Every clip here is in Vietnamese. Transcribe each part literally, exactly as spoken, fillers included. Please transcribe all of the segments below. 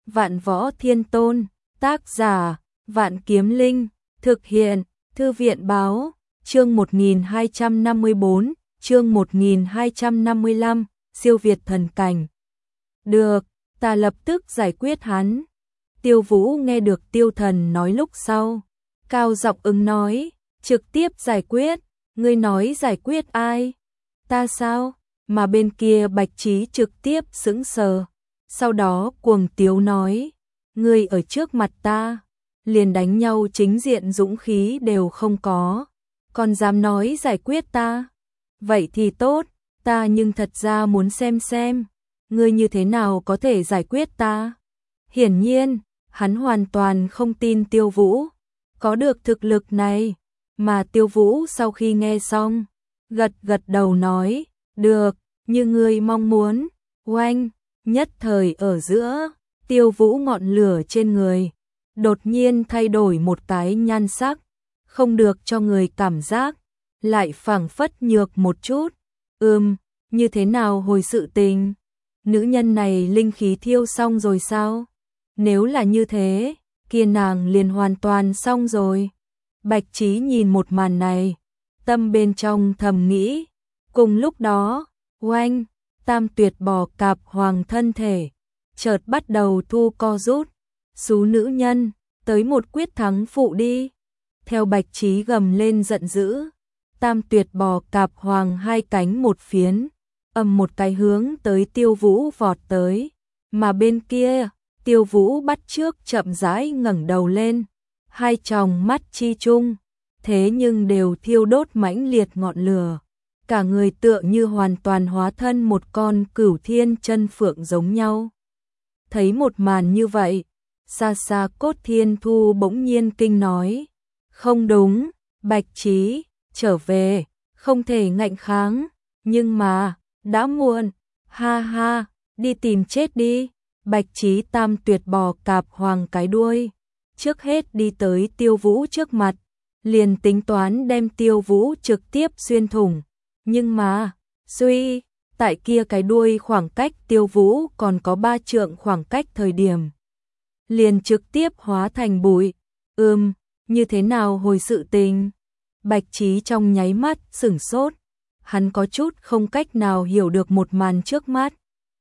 Vạn Võ Thiên Tôn, tác giả, Vạn Kiếm Linh, thực hiện, Thư viện báo, chương một nghìn hai trăm năm mươi bốn, chương một nghìn hai trăm năm mươi lăm, siêu việt thần cảnh. Được, ta lập tức giải quyết hắn. Tiêu Vũ nghe được Tiêu Thần nói lúc sau, cao giọng ứng nói, trực tiếp giải quyết, ngươi nói giải quyết ai? Ta sao? Mà bên kia Bạch Trí trực tiếp sững sờ, sau đó cuồng tiếu nói, ngươi ở trước mặt ta, liền đánh nhau chính diện dũng khí đều không có, còn dám nói giải quyết ta? Vậy thì tốt, ta nhưng thật ra muốn xem xem, ngươi như thế nào có thể giải quyết ta? Hiển nhiên, hắn hoàn toàn không tin Tiêu Vũ có được thực lực này, mà Tiêu Vũ sau khi nghe xong, gật gật đầu nói, được, như ngươi mong muốn. Oanh, nhất thời ở giữa, Tiêu Vũ ngọn lửa trên người đột nhiên thay đổi một cái nhan sắc, không được cho người cảm giác lại phảng phất nhược một chút. Ừm, như thế nào hồi sự tình? Nữ nhân này linh khí thiêu xong rồi sao? Nếu là như thế, kia nàng liền hoàn toàn xong rồi. Bạch Trí nhìn một màn này, tâm bên trong thầm nghĩ. Cùng lúc đó, oanh, Tam Tuyệt bò cạp hoàng thân thể chợt bắt đầu thu co rút. Xú nữ nhân, tới một quyết thắng phụ đi. Theo Bạch Trí gầm lên giận dữ, Tam Tuyệt bò cạp hoàng hai cánh một phiến, ầm một cái hướng tới Tiêu Vũ vọt tới. Mà bên kia, Tiêu Vũ bắt trước chậm rãi ngẩng đầu lên, hai tròng mắt chi chung, thế nhưng đều thiêu đốt mãnh liệt ngọn lửa. Cả người tựa như hoàn toàn hóa thân một con cửu thiên chân phượng giống nhau. Thấy một màn như vậy, xa xa Cốt Thiên Thu bỗng nhiên kinh nói, không đúng, Bạch Trí, trở về, không thể ngạnh kháng, nhưng mà, đã muộn, ha ha, đi tìm chết đi. Bạch Trí Tam Tuyệt bò cạp hoàng cái đuôi, trước hết đi tới Tiêu Vũ trước mặt, liền tính toán đem Tiêu Vũ trực tiếp xuyên thủng. Nhưng mà, suy, tại kia cái đuôi khoảng cách Tiêu Vũ còn có ba trượng khoảng cách thời điểm, liền trực tiếp hóa thành bụi. Ừm, như thế nào hồi sự tình? Bạch Trí trong nháy mắt sửng sốt, hắn có chút không cách nào hiểu được một màn trước mắt.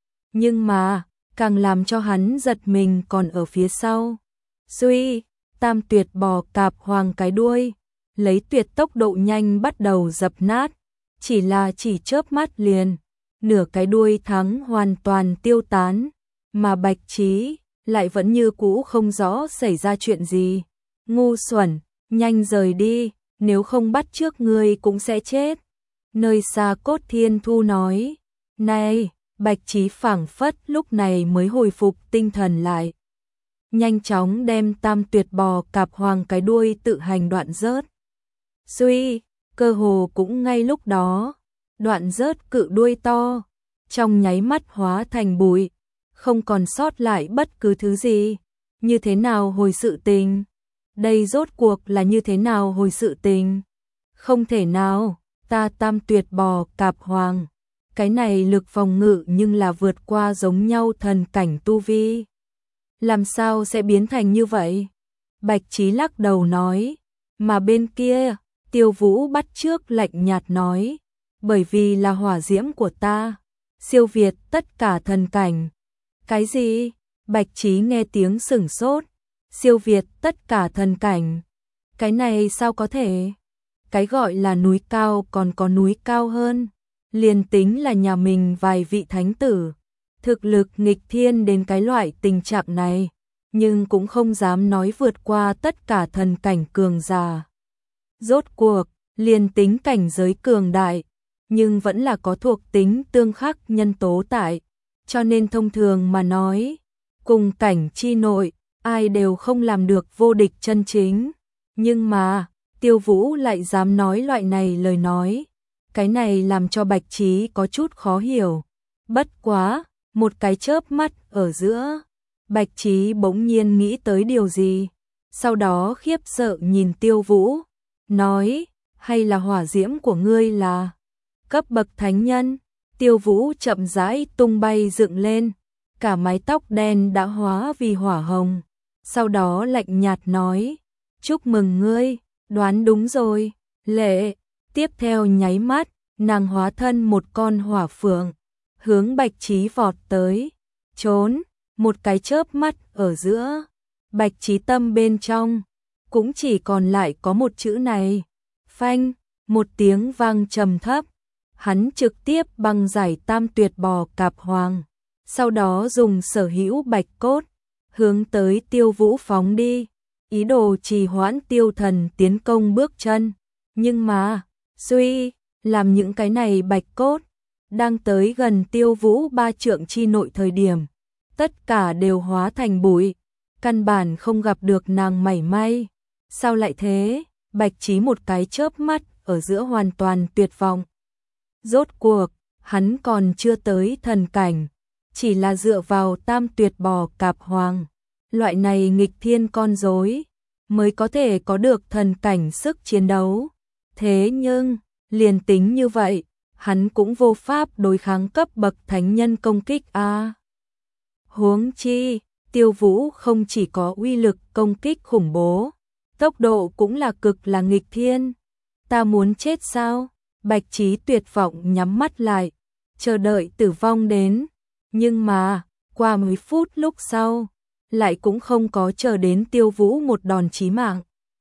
Nhưng mà, càng làm cho hắn giật mình còn ở phía sau. Suy, Tam Tuyệt bò cạp hoàng cái đuôi, lấy tuyệt tốc độ nhanh bắt đầu dập nát. Chỉ là chỉ chớp mắt liền, nửa cái đuôi thắng hoàn toàn tiêu tán, mà Bạch Trí lại vẫn như cũ không rõ xảy ra chuyện gì. Ngu xuẩn, nhanh rời đi, nếu không bắt trước ngươi cũng sẽ chết. Nơi xa Cốt Thiên Thu nói, này, Bạch Trí phảng phất lúc này mới hồi phục tinh thần lại. Nhanh chóng đem Tam Tuyệt bò cạp hoàng cái đuôi tự hành đoạn rớt. Suy, cơ hồ cũng ngay lúc đó, đoạn rớt cự đuôi to, trong nháy mắt hóa thành bụi, không còn sót lại bất cứ thứ gì. Như thế nào hồi sự tình? Đây rốt cuộc là như thế nào hồi sự tình? Không thể nào, ta Tam Tuyệt bò cạp hoàng, cái này lực phòng ngự nhưng là vượt qua giống nhau thần cảnh tu vi. Làm sao sẽ biến thành như vậy? Bạch Trí lắc đầu nói, mà bên kia, Tiêu Vũ bắt trước lạnh nhạt nói, bởi vì là hỏa diễm của ta, siêu việt tất cả thần cảnh. Cái gì? Bạch Trí nghe tiếng sửng sốt, siêu việt tất cả thần cảnh. Cái này sao có thể? Cái gọi là núi cao còn có núi cao hơn, liền tính là nhà mình vài vị thánh tử, thực lực nghịch thiên đến cái loại tình trạng này, nhưng cũng không dám nói vượt qua tất cả thần cảnh cường giả. Rốt cuộc, liền tính cảnh giới cường đại, nhưng vẫn là có thuộc tính tương khắc nhân tố tại, cho nên thông thường mà nói, cùng cảnh chi nội, ai đều không làm được vô địch chân chính. Nhưng mà, Tiêu Vũ lại dám nói loại này lời nói, cái này làm cho Bạch Trí có chút khó hiểu. Bất quá, một cái chớp mắt ở giữa, Bạch Trí bỗng nhiên nghĩ tới điều gì, sau đó khiếp sợ nhìn Tiêu Vũ, nói, hay là hỏa diễm của ngươi là cấp bậc thánh nhân? Tiêu Vũ chậm rãi tung bay dựng lên, cả mái tóc đen đã hóa vì hỏa hồng. Sau đó lạnh nhạt nói, chúc mừng ngươi, đoán đúng rồi, Lệ. Tiếp theo nháy mắt, nàng hóa thân một con hỏa phượng, hướng Bạch Trí vọt tới, trốn, một cái chớp mắt ở giữa, Bạch Trí tâm bên trong, cũng chỉ còn lại có một chữ này, phanh, một tiếng vang trầm thấp, hắn trực tiếp băng giải tam tuyệt bò cạp hoàng, sau đó dùng sở hữu bạch cốt, hướng tới Tiêu Vũ phóng đi, ý đồ trì hoãn Tiêu Thần tiến công bước chân, nhưng mà, suy, làm những cái này bạch cốt, đang tới gần Tiêu Vũ ba trượng chi nội thời điểm, tất cả đều hóa thành bụi, căn bản không gặp được nàng mảy may. Sao lại thế? Bạch Trí một cái chớp mắt ở giữa hoàn toàn tuyệt vọng. Rốt cuộc, hắn còn chưa tới thần cảnh, chỉ là dựa vào tam tuyệt bò cạp hoàng, loại này nghịch thiên con rối mới có thể có được thần cảnh sức chiến đấu. Thế nhưng, liền tính như vậy, hắn cũng vô pháp đối kháng cấp bậc thánh nhân công kích a. Huống chi, Tiêu Vũ không chỉ có uy lực công kích khủng bố, tốc độ cũng là cực là nghịch thiên. Ta muốn chết sao? Bạch Trí tuyệt vọng nhắm mắt lại, chờ đợi tử vong đến. Nhưng mà, qua mấy phút lúc sau, lại cũng không có chờ đến Tiêu Vũ một đòn chí mạng.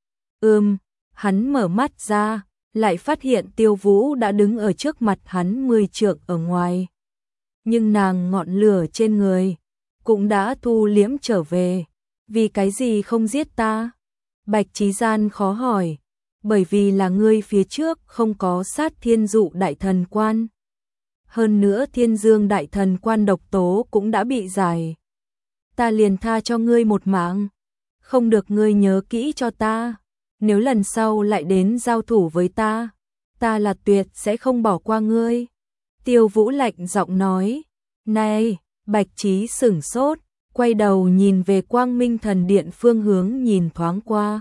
Ừm, hắn mở mắt ra, lại phát hiện Tiêu Vũ đã đứng ở trước mặt hắn mười trượng ở ngoài. Nhưng nàng ngọn lửa trên người cũng đã thu liễm trở về. Vì cái gì không giết ta? Bạch Trí gian khó hỏi. Bởi vì là ngươi phía trước không có sát thiên dụ đại thần quan. Hơn nữa thiên dương đại thần quan độc tố cũng đã bị giải. Ta liền tha cho ngươi một mạng. Không được ngươi nhớ kỹ cho ta. Nếu lần sau lại đến giao thủ với ta, ta là tuyệt sẽ không bỏ qua ngươi. Tiêu Vũ lạnh giọng nói. Này, Bạch Trí sửng sốt, quay đầu nhìn về Quang Minh Thần Điện phương hướng nhìn thoáng qua.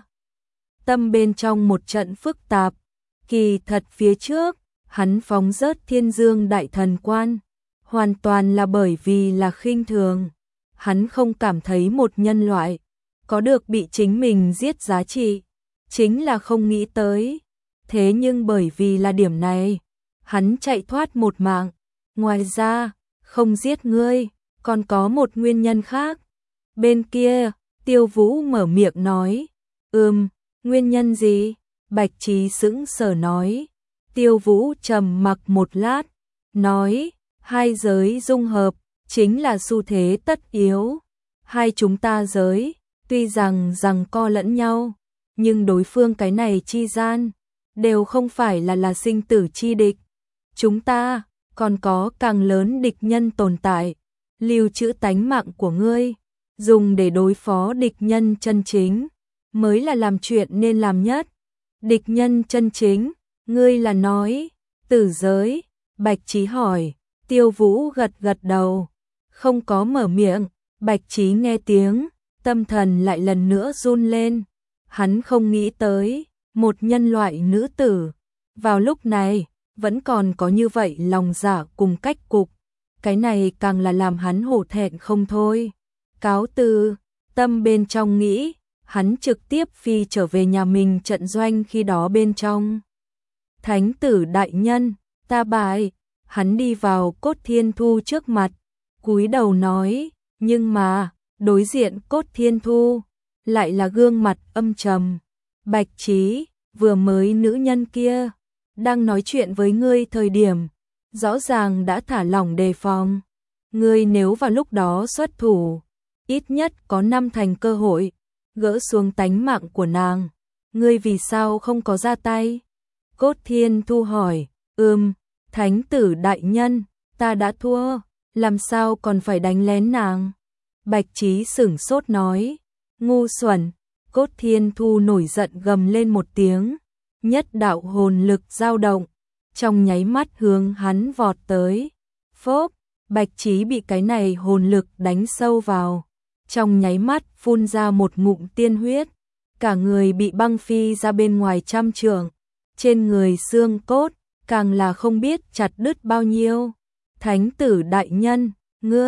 Tâm bên trong một trận phức tạp, kỳ thật phía trước, hắn phóng rớt thiên dương đại thần quan, hoàn toàn là bởi vì là khinh thường. Hắn không cảm thấy một nhân loại có được bị chính mình giết giá trị, chính là không nghĩ tới. Thế nhưng bởi vì là điểm này, hắn chạy thoát một mạng. Ngoài ra, không giết ngươi, còn có một nguyên nhân khác. Bên kia, Tiêu Vũ mở miệng nói, ừm, nguyên nhân gì? Bạch Trí sững sờ nói. Tiêu Vũ trầm mặc một lát, nói, hai giới dung hợp, chính là xu thế tất yếu. Hai chúng ta giới, tuy rằng rằng co lẫn nhau, nhưng đối phương cái này chi gian, đều không phải là là sinh tử chi địch. Chúng ta, còn có càng lớn địch nhân tồn tại, lưu trữ tánh mạng của ngươi, dùng để đối phó địch nhân chân chính, mới là làm chuyện nên làm nhất. Địch nhân chân chính, ngươi là nói, tử giới, Bạch Trí hỏi. Tiêu Vũ gật gật đầu, không có mở miệng. Bạch Trí nghe tiếng, tâm thần lại lần nữa run lên. Hắn không nghĩ tới, một nhân loại nữ tử, vào lúc này, vẫn còn có như vậy lòng dạ cùng cách cục. Cái này càng là làm hắn hổ thẹn không thôi. Cáo từ, tâm bên trong nghĩ, hắn trực tiếp phi trở về nhà mình trận doanh khi đó bên trong. Thánh tử đại nhân, ta bại. Hắn đi vào Cốt Thiên Thu trước mặt, cúi đầu nói, nhưng mà, đối diện Cốt Thiên Thu, lại là gương mặt âm trầm. Bạch Trí, vừa mới nữ nhân kia, đang nói chuyện với ngươi thời điểm, rõ ràng đã thả lỏng đề phòng. Ngươi nếu vào lúc đó xuất thủ, ít nhất có năm thành cơ hội, gỡ xuống tánh mạng của nàng. Ngươi vì sao không có ra tay? Cốt Thiên Thu hỏi, ừm, Thánh tử đại nhân, ta đã thua, làm sao còn phải đánh lén nàng? Bạch Trí sửng sốt nói, ngu xuẩn. Cốt Thiên Thu nổi giận gầm lên một tiếng, nhất đạo hồn lực dao động, trong nháy mắt hướng hắn vọt tới. Phốp, Bạch Trí bị cái này hồn lực đánh sâu vào, trong nháy mắt phun ra một ngụm tiên huyết, cả người bị băng phi ra bên ngoài trăm trượng, trên người xương cốt càng là không biết chặt đứt bao nhiêu. Thánh tử đại nhân, ngươi,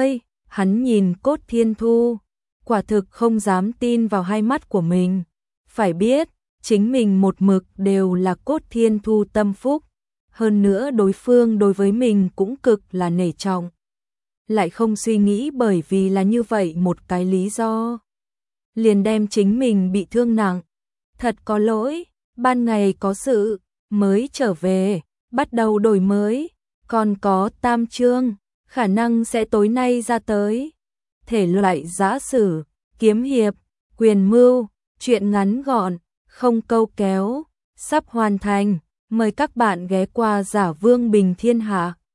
Hắn nhìn Cốt Thiên Thu, quả thực không dám tin vào hai mắt của mình. Phải biết, chính mình một mực đều là Cốt Thiên Thu tâm phúc, hơn nữa đối phương đối với mình cũng cực là nể trọng. Lại không suy nghĩ bởi vì là như vậy một cái lý do, liền đem chính mình bị thương nặng. Thật có lỗi, ban ngày có sự, mới trở về, bắt đầu đổi mới, còn có tam chương, khả năng sẽ tối nay ra tới. Thể loại giã sử, kiếm hiệp, quyền mưu, truyện ngắn gọn, không câu kéo, sắp hoàn thành, mời các bạn ghé qua Giả Vương Bình Thiên Hạ.